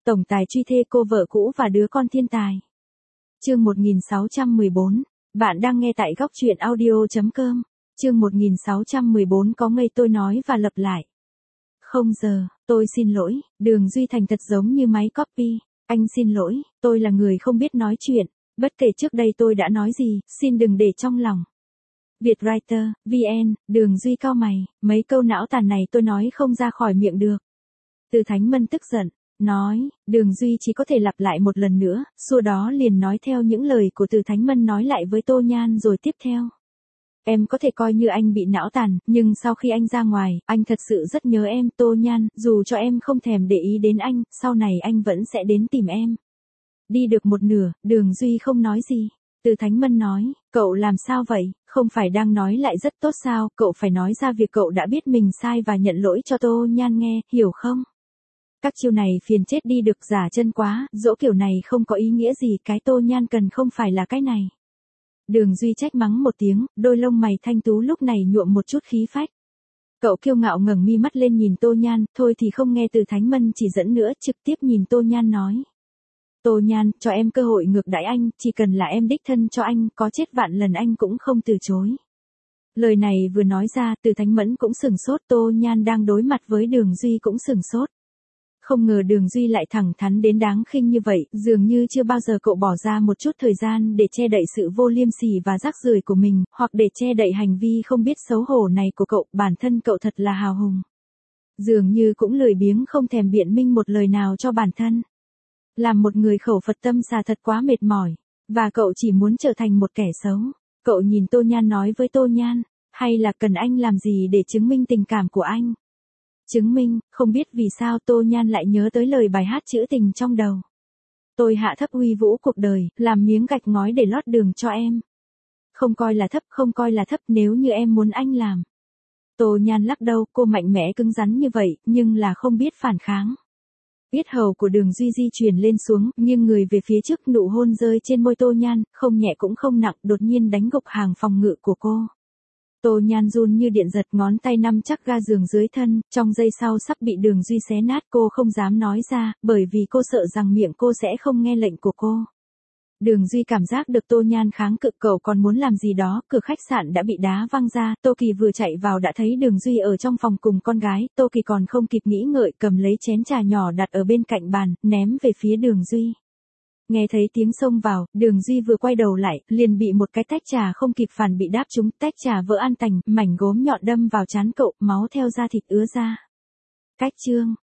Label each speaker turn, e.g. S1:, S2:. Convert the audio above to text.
S1: Tổng tài truy thê cô vợ cũ và đứa con thiên tài. Chương 1614. Bạn đang nghe tại góc truyện audio.com. Chương 1614 có ngây tôi nói và lặp lại. Không giờ, tôi xin lỗi, Đường Duy thành thật giống như máy copy. Anh xin lỗi, tôi là người không biết nói chuyện. Bất kể trước đây tôi đã nói gì, xin đừng để trong lòng. Vietwriter, VN, Đường Duy cau mày, mấy câu não tàn này tôi nói không ra khỏi miệng được. Từ Thánh Mân tức giận, nói, Đường Duy chỉ có thể lặp lại một lần nữa, sau đó liền nói theo những lời của Từ Thánh Mân nói lại với Tô Nhan rồi tiếp theo. Em có thể coi như anh bị não tàn, nhưng sau khi anh ra ngoài, anh thật sự rất nhớ em, Tô Nhan, dù cho em không thèm để ý đến anh, sau này anh vẫn sẽ đến tìm em. Đi được một nửa, Đường Duy không nói gì. Từ Thánh Mân nói, cậu làm sao vậy, không phải đang nói lại rất tốt sao, cậu phải nói ra việc cậu đã biết mình sai và nhận lỗi cho Tô Nhan nghe, hiểu không? Các chiêu này phiền chết đi được, giả chân quá, dỗ kiểu này không có ý nghĩa gì, cái Tô Nhan cần không phải là cái này. Đường Duy trách mắng một tiếng, đôi lông mày thanh tú lúc này nhuộm một chút khí phách. Cậu kiêu ngạo ngẩng mi mắt lên nhìn Tô Nhan, thôi thì không nghe Từ Thánh Mân chỉ dẫn nữa, trực tiếp nhìn Tô Nhan nói. Tô Nhan, cho em cơ hội ngược đãi anh, chỉ cần là em đích thân cho anh, có chết vạn lần anh cũng không từ chối. Lời này vừa nói ra, Từ Thánh Mẫn cũng sừng sốt, Tô Nhan đang đối mặt với Đường Duy cũng sừng sốt. Không ngờ Đường Duy lại thẳng thắn đến đáng khinh như vậy, dường như chưa bao giờ cậu bỏ ra một chút thời gian để che đậy sự vô liêm sỉ và rác rưởi của mình, hoặc để che đậy hành vi không biết xấu hổ này của cậu, bản thân cậu thật là hào hùng. Dường như cũng lười biếng không thèm biện minh một lời nào cho bản thân. Làm một người khẩu Phật tâm xà thật quá mệt mỏi, và cậu chỉ muốn trở thành một kẻ xấu. Cậu nhìn Tô Nhan nói với Tô Nhan, hay là cần anh làm gì để chứng minh tình cảm của anh? Chứng minh, không biết vì sao Tô Nhan lại nhớ tới lời bài hát trữ tình trong đầu. Tôi hạ thấp uy vũ cuộc đời, làm miếng gạch ngói để lót đường cho em. Không coi là thấp, không coi là thấp nếu như em muốn anh làm. Tô Nhan lắc đầu, cô mạnh mẽ cứng rắn như vậy, nhưng là không biết phản kháng. Yết hầu của Đường Duy di chuyển lên xuống, nghiêng người về phía trước, nụ hôn rơi trên môi Tô Nhan, không nhẹ cũng không nặng, đột nhiên đánh gục hàng phòng ngự của cô. Tô Nhan run như điện giật, ngón tay nắm chắc ga giường dưới thân, trong giây sau sắp bị Đường Duy xé nát, cô không dám nói ra, bởi vì cô sợ rằng miệng cô sẽ không nghe lệnh của cô. Đường Duy cảm giác được Tô Nhan kháng cự, cậu còn muốn làm gì đó, cửa khách sạn đã bị đá văng ra, Tô Kỳ vừa chạy vào đã thấy Đường Duy ở trong phòng cùng con gái, Tô Kỳ còn không kịp nghĩ ngợi, cầm lấy chén trà nhỏ đặt ở bên cạnh bàn, ném về phía Đường Duy. Nghe thấy tiếng xông vào, Đường Duy vừa quay đầu lại, liền bị một cái tách trà không kịp phản bị đáp trúng, tách trà vỡ an tành, mảnh gốm nhọn đâm vào trán cậu, máu theo da thịt ứa ra. Cách chương